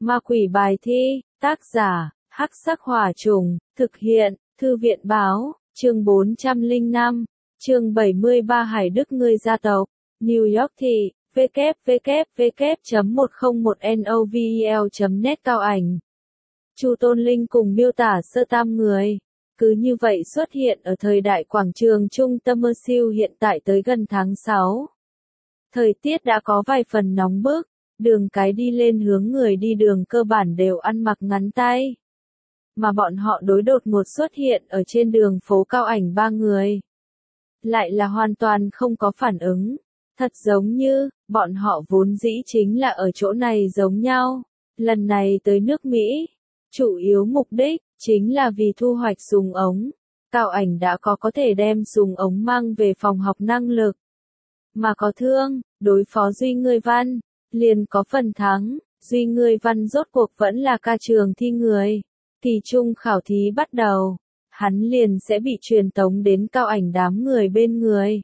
Ma quỷ bài thi, tác giả, Hắc Sắc Hỏa Trùng, thực hiện, Thư viện Báo, chương 405, chương 73 Hải Đức người gia tộc, New York thị, www.101novel.net Cao Ảnh. Chu Tôn Linh cùng miêu tả sơ tam người, cứ như vậy xuất hiện ở thời đại quảng trường trung tâm Mersill hiện tại tới gần tháng 6. Thời tiết đã có vài phần nóng bức, đường cái đi lên hướng người đi đường cơ bản đều ăn mặc ngắn tay. Mà bọn họ đối đột ngột xuất hiện ở trên đường phố Cao Ảnh ba người. Lại là hoàn toàn không có phản ứng. Thật giống như, bọn họ vốn dĩ chính là ở chỗ này giống nhau. Lần này tới nước Mỹ, chủ yếu mục đích, chính là vì thu hoạch súng ống. Cao Ảnh đã có thể đem súng ống mang về phòng học năng lực. Mà có thương, đối phó Duy Ngươi Văn, liền có phần thắng. Duy Ngươi Văn rốt cuộc vẫn là ca trường thi người. Kỳ trung khảo thí bắt đầu, hắn liền sẽ bị truyền tống đến Cao Ảnh đám người bên người.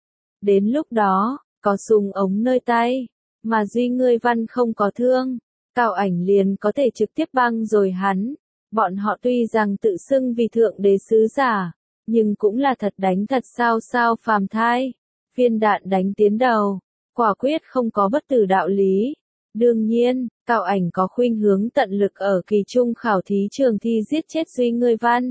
Đến lúc đó, có súng ống nơi tay, mà Duy Ngươi Văn không có thương, Cao Ảnh liền có thể trực tiếp băng rồi hắn. Bọn họ tuy rằng tự xưng vì thượng đế sứ giả, nhưng cũng là thật đánh thật sao phàm thai. Viên đạn đánh tiến đầu, quả quyết không có bất tử đạo lý. Đương nhiên, Cao Ảnh có khuynh hướng tận lực ở kỳ trung khảo thí trường thi giết chết Duy Ngươi Văn.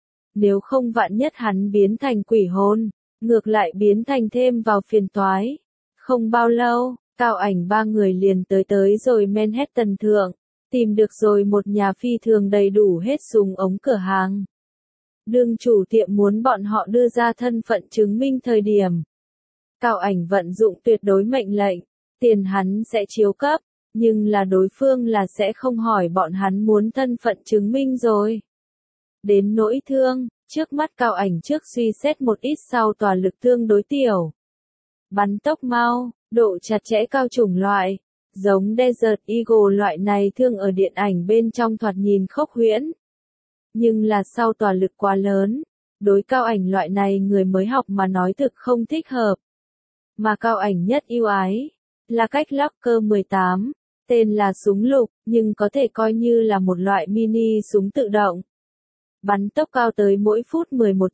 Nếu không vạn nhất hắn biến thành quỷ hồn, ngược lại biến thành thêm vào phiền toái. Không bao lâu, Cao Ảnh ba người liền tới rồi Manhattan thượng, tìm được rồi một nhà phi thường đầy đủ hết súng ống cửa hàng. Đương chủ tiệm muốn bọn họ đưa ra thân phận chứng minh thời điểm. Cao Ảnh vận dụng tuyệt đối mệnh lệnh, tiền hắn sẽ chiếu cấp, nhưng là đối phương là sẽ không hỏi bọn hắn muốn thân phận chứng minh rồi. Đến nỗi thương, trước mắt Cao Ảnh trước suy xét một ít sau tỏa lực tương đối tiểu. Bắn tốc mau, độ chặt chẽ cao chủng loại, giống Desert Eagle loại này thương ở điện ảnh bên trong thoạt nhìn khốc huyễn. Nhưng là sau tỏa lực quá lớn, đối Cao Ảnh loại này người mới học mà nói thực không thích hợp. Mà Cao Ảnh nhất yêu ái, là cách Locker 18, tên là súng lục, nhưng có thể coi như là một loại mini súng tự động. Bắn tốc cao tới mỗi phút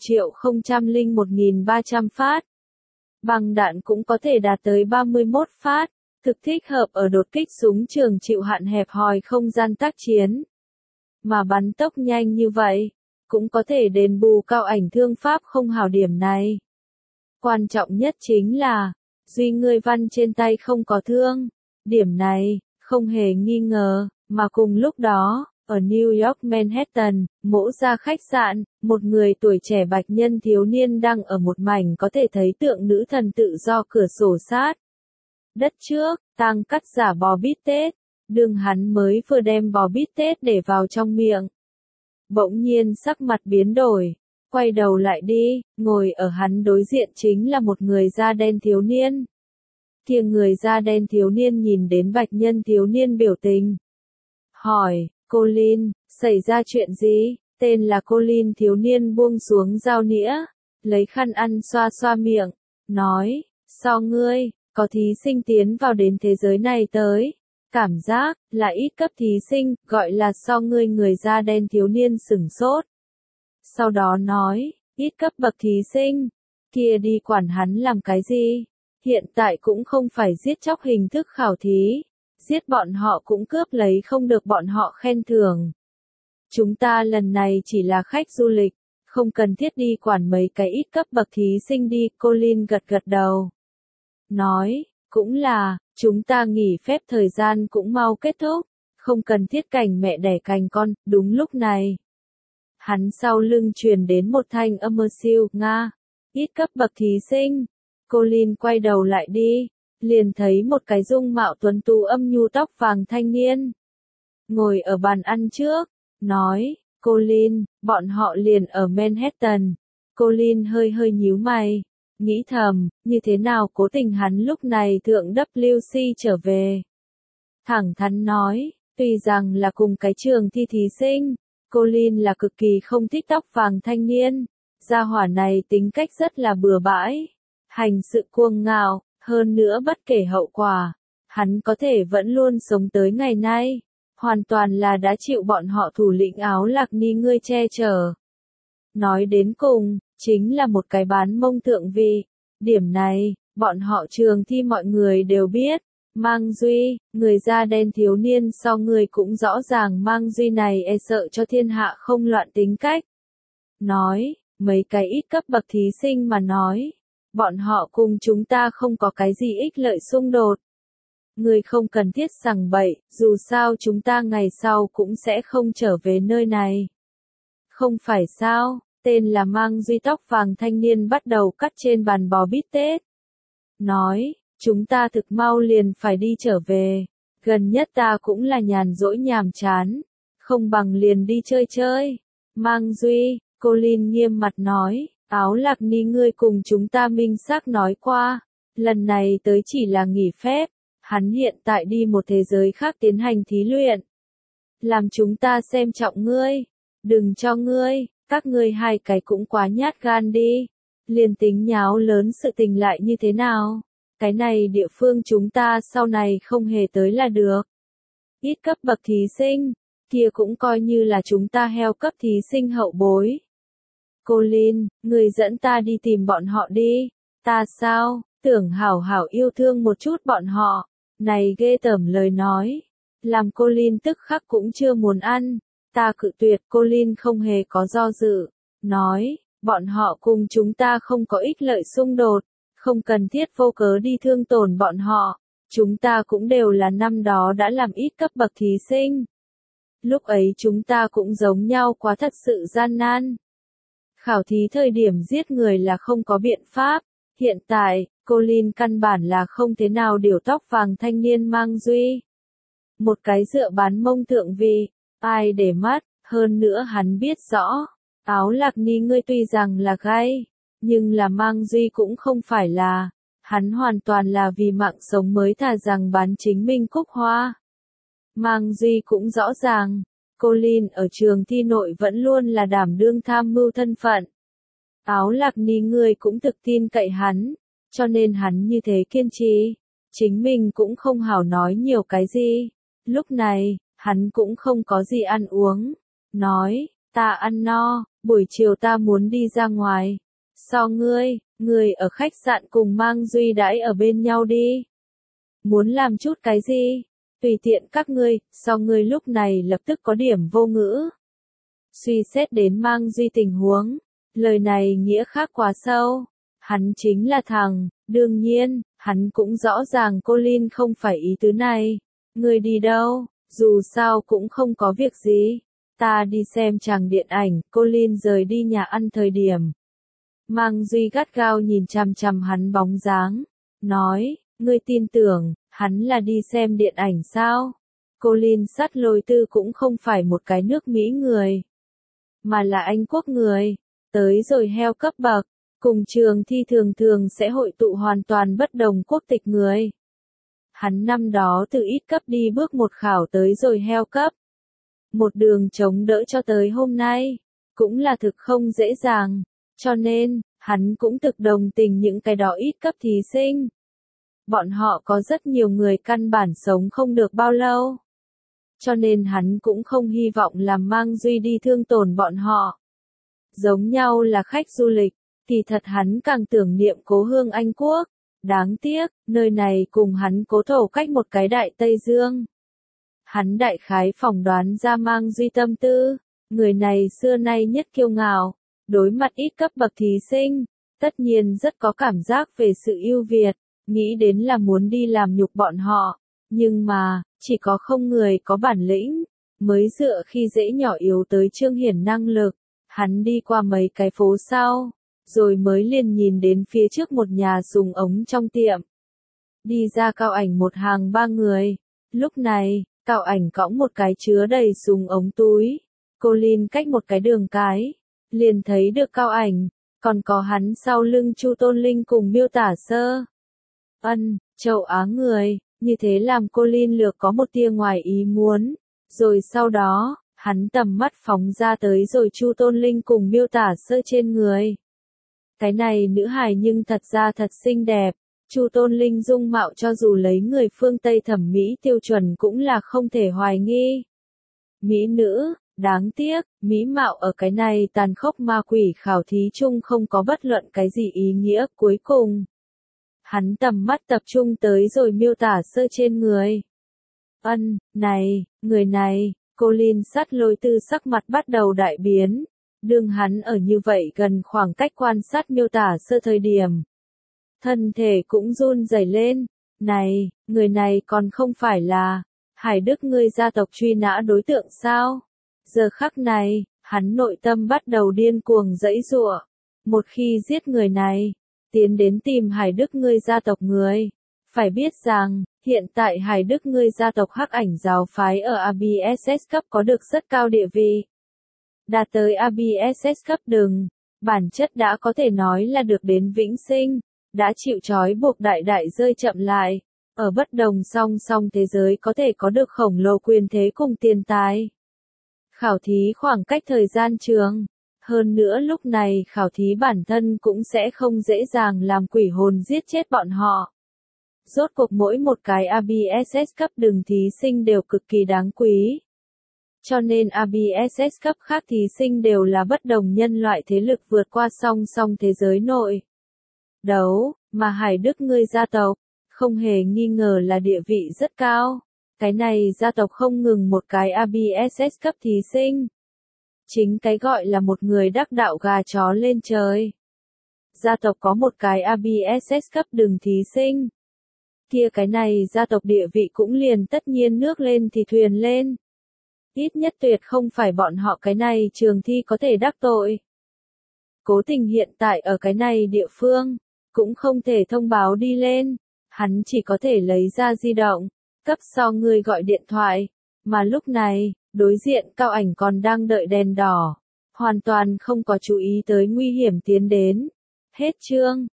11.001.300 phát. Băng đạn cũng có thể đạt tới 31 phát, thực thích hợp ở đột kích súng trường chịu hạn hẹp hòi không gian tác chiến. Mà bắn tốc nhanh như vậy, cũng có thể đền bù Cao Ảnh thương pháp không hảo điểm này. Quan trọng nhất chính là, Duy Ngươi Văn trên tay không có thương. Điểm này, không hề nghi ngờ, mà cùng lúc đó, ở New York Manhattan, mỗ ra khách sạn, một người tuổi trẻ bạch nhân thiếu niên đang ở một mảnh có thể thấy tượng nữ thần tự do cửa sổ sát. Đất trước, tang cắt giả bò bít tết, đương hắn mới vừa đem bò bít tết để vào trong miệng. Bỗng nhiên sắc mặt biến đổi, quay đầu lại đi, ngồi ở hắn đối diện chính là một người da đen thiếu niên. Kia người da đen thiếu niên nhìn đến bạch nhân thiếu niên biểu tình. Hỏi, Colin, xảy ra chuyện gì? Tên là Colin thiếu niên buông xuống dao nĩa, lấy khăn ăn xoa xoa miệng, nói, so ngươi, có thí sinh tiến vào đến thế giới này tới. Cảm giác, là ít cấp thí sinh, gọi là so ngươi người da đen thiếu niên sửng sốt. Sau đó nói, ít cấp bậc thí sinh, kia đi quản hắn làm cái gì? Hiện tại cũng không phải giết chóc hình thức khảo thí, giết bọn họ cũng cướp lấy không được bọn họ khen thưởng. Chúng ta lần này chỉ là khách du lịch, không cần thiết đi quản mấy cái ít cấp bậc thí sinh đi, Colin gật đầu. Nói, cũng là, chúng ta nghỉ phép thời gian cũng mau kết thúc, không cần thiết cảnh mẹ đẻ cành con, đúng lúc này. Hắn sau lưng truyền đến một thanh âm Mersill, Nga, ít cấp bậc thí sinh. Colin quay đầu lại đi, liền thấy một cái dung mạo tuấn tú âm nhu tóc vàng thanh niên. Ngồi ở bàn ăn trước, nói, Colin, bọn họ liền ở Manhattan. Colin hơi nhíu mày, nghĩ thầm, như thế nào cố tình hắn lúc này thượng WC trở về. Thẳng thắn nói, tuy rằng là cùng cái trường thi thí sinh, Colin là cực kỳ không thích tóc vàng thanh niên. Gia hỏa này tính cách rất là bừa bãi, hành sự cuồng ngạo, hơn nữa bất kể hậu quả, hắn có thể vẫn luôn sống tới ngày nay. hoàn toàn là đã chịu bọn họ thủ lĩnh Áo Lạc Ni ngươi che chở. Nói đến cùng, chính là một cái bán mông thượng vị. Điểm này, bọn họ Trường Thi mọi người đều biết. Mang Duy, người da đen thiếu niên sau người cũng rõ ràng Mang Duy này e sợ cho thiên hạ không loạn tính cách. Nói, mấy cái ít cấp bậc thí sinh mà nói, bọn họ cùng chúng ta không có cái gì ích lợi xung đột. Người không cần thiết sằng bậy, dù sao chúng ta ngày sau cũng sẽ không trở về nơi này. Không phải sao, tên là Mang Duy tóc vàng thanh niên bắt đầu cắt trên bàn bò bít tết. Nói, chúng ta thực mau liền phải đi trở về, gần nhất ta cũng là nhàn rỗi nhàm chán, không bằng liền đi chơi chơi. Mang Duy, cô Linh nghiêm mặt nói, Áo Lạc Ni ngươi cùng chúng ta minh xác nói qua, lần này tới chỉ là nghỉ phép, hắn hiện tại đi một thế giới khác tiến hành thí luyện. Làm chúng ta xem trọng ngươi, đừng cho ngươi, các ngươi hai cái cũng quá nhát gan đi, liền tính nháo lớn sự tình lại như thế nào. Cái này địa phương chúng ta sau này không hề tới là được. Ít cấp bậc thí sinh, kia cũng coi như là chúng ta heo cấp thí sinh hậu bối. Cô Linh, người dẫn ta đi tìm bọn họ đi. Ta sao, tưởng hảo hảo yêu thương một chút bọn họ. Này ghê tởm lời nói. Làm cô Linh tức khắc cũng chưa muốn ăn. Ta cự tuyệt, cô Linh không hề có do dự. Nói, bọn họ cùng chúng ta không có ích lợi xung đột. Không cần thiết vô cớ đi thương tổn bọn họ, chúng ta cũng đều là năm đó đã làm ít cấp bậc thí sinh. Lúc ấy chúng ta cũng giống nhau quá thật sự gian nan. Khảo thí thời điểm giết người là không có biện pháp, hiện tại, cô Linh căn bản là không thế nào điều tóc vàng thanh niên Mang Duy. Một cái dựa bán mông thượng vị, ai để mắt, hơn nữa hắn biết rõ, Áo Lạc Ni ngươi tuy rằng là gay. Nhưng là Mang Duy cũng không phải là, hắn hoàn toàn là vì mạng sống mới thà rằng bán chính mình cúc hoa. Mang Duy cũng rõ ràng, cô Linh ở Trường Thi nội vẫn luôn là đảm đương tham mưu thân phận. Áo Lạc Ni người cũng thực tin cậy hắn, cho nên hắn như thế kiên trì, chính mình cũng không hảo nói nhiều cái gì. Lúc này, hắn cũng không có gì ăn uống, nói, ta ăn no, buổi chiều ta muốn đi ra ngoài. So ngươi ở khách sạn cùng Mang Duy đãi ở bên nhau đi. Muốn làm chút cái gì? Tùy tiện các ngươi, so ngươi lúc này lập tức có điểm vô ngữ. Suy xét đến Mang Duy tình huống, lời này nghĩa khác quá sâu. Hắn chính là thằng, đương nhiên, hắn cũng rõ ràng cô Linh không phải ý tứ này. Ngươi đi đâu, dù sao cũng không có việc gì. Ta đi xem chàng điện ảnh, cô Linh rời đi nhà ăn thời điểm. Mang Duy gắt gao nhìn chằm chằm hắn bóng dáng, nói, ngươi tin tưởng, hắn là đi xem điện ảnh sao? Cô Linh Sắt Lôi Tư cũng không phải một cái nước Mỹ người, mà là Anh Quốc người, tới rồi heo cấp bậc, cùng Trường Thi thường thường sẽ hội tụ hoàn toàn bất đồng quốc tịch người. Hắn năm đó từ ít cấp đi bước một khảo tới rồi heo cấp. Một đường chống đỡ cho tới hôm nay, cũng là thực không dễ dàng. Cho nên, hắn cũng thực đồng tình những cái đó ít cấp thí sinh. Bọn họ có rất nhiều người căn bản sống không được bao lâu. Cho nên hắn cũng không hy vọng làm Mang Duy đi thương tổn bọn họ. Giống nhau là khách du lịch, thì thật hắn càng tưởng niệm cố hương Anh Quốc. Đáng tiếc, nơi này cùng hắn cố thổ cách một cái đại Tây Dương. Hắn đại khái phỏng đoán ra Mang Duy tâm tư, người này xưa nay nhất kiêu ngạo. Đối mặt ít cấp bậc thí sinh, tất nhiên rất có cảm giác về sự ưu việt, nghĩ đến là muốn đi làm nhục bọn họ, nhưng mà, chỉ có không người có bản lĩnh, mới dựa khi dễ nhỏ yếu tới trương hiển năng lực, hắn đi qua mấy cái phố sau, rồi mới liền nhìn đến phía trước một nhà súng ống trong tiệm. Đi ra Cao Ảnh một hàng ba người, lúc này, Cao Ảnh cõng một cái chứa đầy súng ống túi, cô Linh cách một cái đường cái. Liền thấy được Cao Ảnh, còn có hắn sau lưng Chu Tôn Linh cùng Miêu Tả Sơ. Châu Á người, như thế làm cô Linh lược có một tia ngoài ý muốn. Rồi sau đó, hắn tầm mắt phóng ra tới rồi Chu Tôn Linh cùng Miêu Tả Sơ trên người. Cái này nữ hài nhưng thật ra thật xinh đẹp. Chu Tôn Linh dung mạo cho dù lấy người phương Tây thẩm mỹ tiêu chuẩn cũng là không thể hoài nghi. mỹ nữ, đáng tiếc, mỹ mạo ở cái này tàn khốc ma quỷ khảo thí chung không có bất luận cái gì ý nghĩa. Cuối cùng, hắn tầm mắt tập trung tới rồi miêu tả sơ trên người. Này, người này, Colin sát lôi tư sắc mặt bắt đầu đại biến. Đương hắn ở như vậy gần khoảng cách quan sát miêu tả sơ thời điểm. Thân thể cũng run rẩy lên. Này, người này còn không phải là Hải Đức ngươi gia tộc truy nã đối tượng sao? Giờ khắc này, hắn nội tâm bắt đầu điên cuồng giãy giụa. Một khi giết người này, tiến đến tìm Hải Đức ngươi gia tộc người. Phải biết rằng, hiện tại Hải Đức ngươi gia tộc Hắc Ảnh giáo phái ở ABSS cấp có được rất cao địa vị. Đạt tới ABSS cấp đường, bản chất đã có thể nói là được đến vĩnh sinh, đã chịu trói buộc đại đại rơi chậm lại, ở bất đồng song song thế giới có thể có được khổng lồ quyền thế cùng tiền tài. Khảo thí khoảng cách thời gian trường, hơn nữa lúc này khảo thí bản thân cũng sẽ không dễ dàng làm quỷ hồn giết chết bọn họ. Rốt cuộc mỗi một cái ABSS cấp đường thí sinh đều cực kỳ đáng quý. Cho nên ABSS cấp khác thí sinh đều là bất đồng nhân loại thế lực vượt qua song song thế giới nội. Đấu, mà Hải Đức ngươi gia tộc, không hề nghi ngờ là địa vị rất cao. Cái này gia tộc không ngừng một cái ABSS cấp thí sinh. Chính cái gọi là một người đắc đạo gà chó lên trời. Gia tộc có một cái ABSS cấp đường thí sinh. Kia cái này gia tộc địa vị cũng liền tất nhiên nước lên thì thuyền lên. Ít nhất tuyệt không phải bọn họ cái này trường thi có thể đắc tội. Cố Tình hiện tại ở cái này địa phương, cũng không thể thông báo đi lên, hắn chỉ có thể lấy ra di động, cấp so người gọi điện thoại, mà lúc này, đối diện Cao Ảnh còn đang đợi đèn đỏ, hoàn toàn không có chú ý tới nguy hiểm tiến đến. Hết chương.